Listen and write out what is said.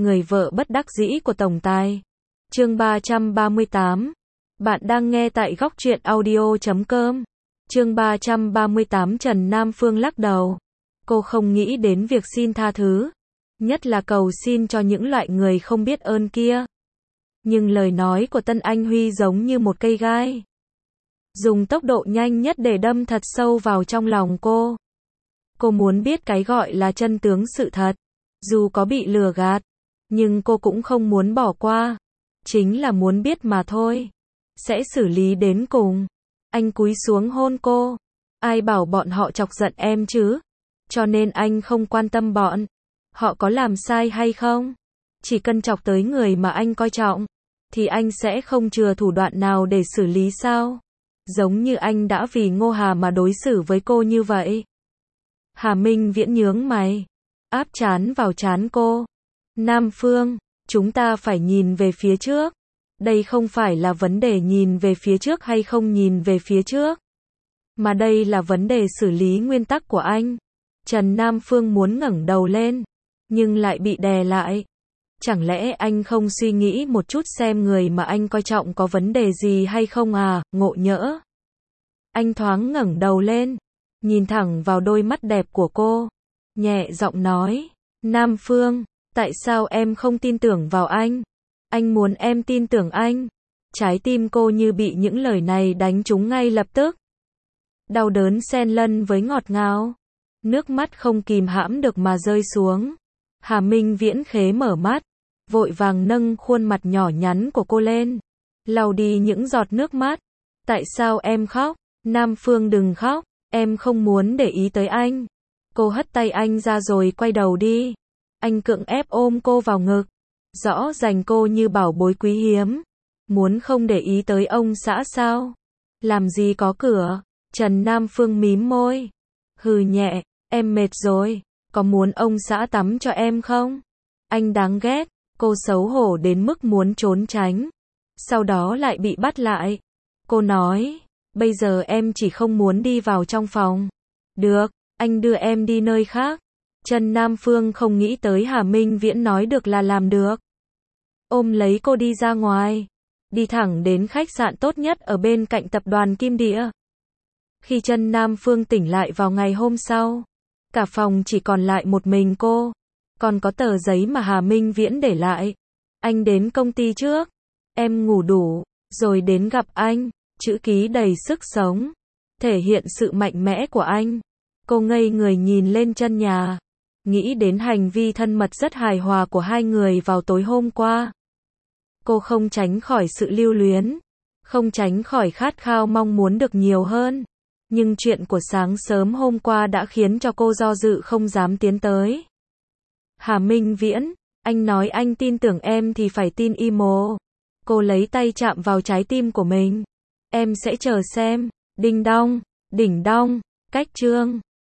Người vợ bất đắc dĩ của tổng tài. Chương 338. Bạn đang nghe tại góc truyện audio.com. Chương 338. Trần Nam Phương lắc đầu. Cô không nghĩ đến việc xin tha thứ, nhất là cầu xin cho những loại người không biết ơn kia. Nhưng lời nói của Tân Anh Huy giống như một cây gai, dùng tốc độ nhanh nhất để đâm thật sâu vào trong lòng cô. Cô muốn biết cái gọi là chân tướng sự thật. Dù có bị lừa gạt, nhưng cô cũng không muốn bỏ qua. Chính là muốn biết mà thôi. Sẽ xử lý đến cùng. Anh cúi xuống hôn cô. Ai bảo bọn họ chọc giận em chứ? Cho nên anh không quan tâm bọn họ có làm sai hay không. Chỉ cần chọc tới người mà anh coi trọng, thì anh sẽ không chừa thủ đoạn nào để xử lý sao? Giống như anh đã vì Ngô Hà mà đối xử với cô như vậy. Hà Minh Viễn nhướng mày, áp trán vào trán cô. Nam Phương, chúng ta phải nhìn về phía trước. Đây không phải là vấn đề nhìn về phía trước hay không nhìn về phía trước, mà đây là vấn đề xử lý nguyên tắc của anh. Trần Nam Phương muốn ngẩng đầu lên, nhưng lại bị đè lại. Chẳng lẽ anh không suy nghĩ một chút xem người mà anh coi trọng có vấn đề gì hay không à? Ngộ nhỡ. Anh thoáng ngẩng đầu lên, nhìn thẳng vào đôi mắt đẹp của cô, nhẹ giọng nói, Nam Phương, tại sao em không tin tưởng vào anh? Anh muốn em tin tưởng anh. Trái tim cô như bị những lời này đánh trúng ngay lập tức. Đau đớn xen lẫn với ngọt ngào. Nước mắt không kìm hãm được mà rơi xuống. Hà Minh Viễn khế mở mắt, vội vàng nâng khuôn mặt nhỏ nhắn của cô lên, lau đi những giọt nước mắt. Tại sao em khóc? Nam Phương đừng khóc, em không muốn để ý tới anh. Cô hất tay anh ra rồi quay đầu đi. Anh cưỡng ép ôm cô vào ngực, rõ ràng cô như bảo bối quý hiếm. Muốn không để ý tới ông xã sao? Làm gì có cửa. Trần Nam Phương mím môi, hừ nhẹ, em mệt rồi, có muốn ông xã tắm cho em không? Anh đáng ghét. Cô xấu hổ đến mức muốn trốn tránh, sau đó lại bị bắt lại. Cô nói, bây giờ em chỉ không muốn đi vào trong phòng. Được, anh đưa em đi nơi khác. Trần Nam Phương không nghĩ tới Hà Minh Viễn nói được là làm được. Ôm lấy cô đi ra ngoài, đi thẳng đến khách sạn tốt nhất ở bên cạnh tập đoàn Kim Địa. Khi Trần Nam Phương tỉnh lại vào ngày hôm sau, cả phòng chỉ còn lại một mình cô. Còn có tờ giấy mà Hà Minh Viễn để lại. Anh đến công ty trước, em ngủ đủ, rồi đến gặp anh. Chữ ký đầy sức sống, thể hiện sự mạnh mẽ của anh. Cô ngây người nhìn lên chân nhà, nghĩ đến hành vi thân mật rất hài hòa của hai người vào tối hôm qua. Cô không tránh khỏi sự lưu luyến, không tránh khỏi khát khao mong muốn được nhiều hơn. Nhưng chuyện của sáng sớm hôm qua đã khiến cho cô do dự không dám tiến tới. Hà Minh Viễn, anh nói anh tin tưởng em thì phải tin imo. Cô lấy tay chạm vào trái tim của mình. Em sẽ chờ xem. Đinh đong, đỉnh đong, cách chương.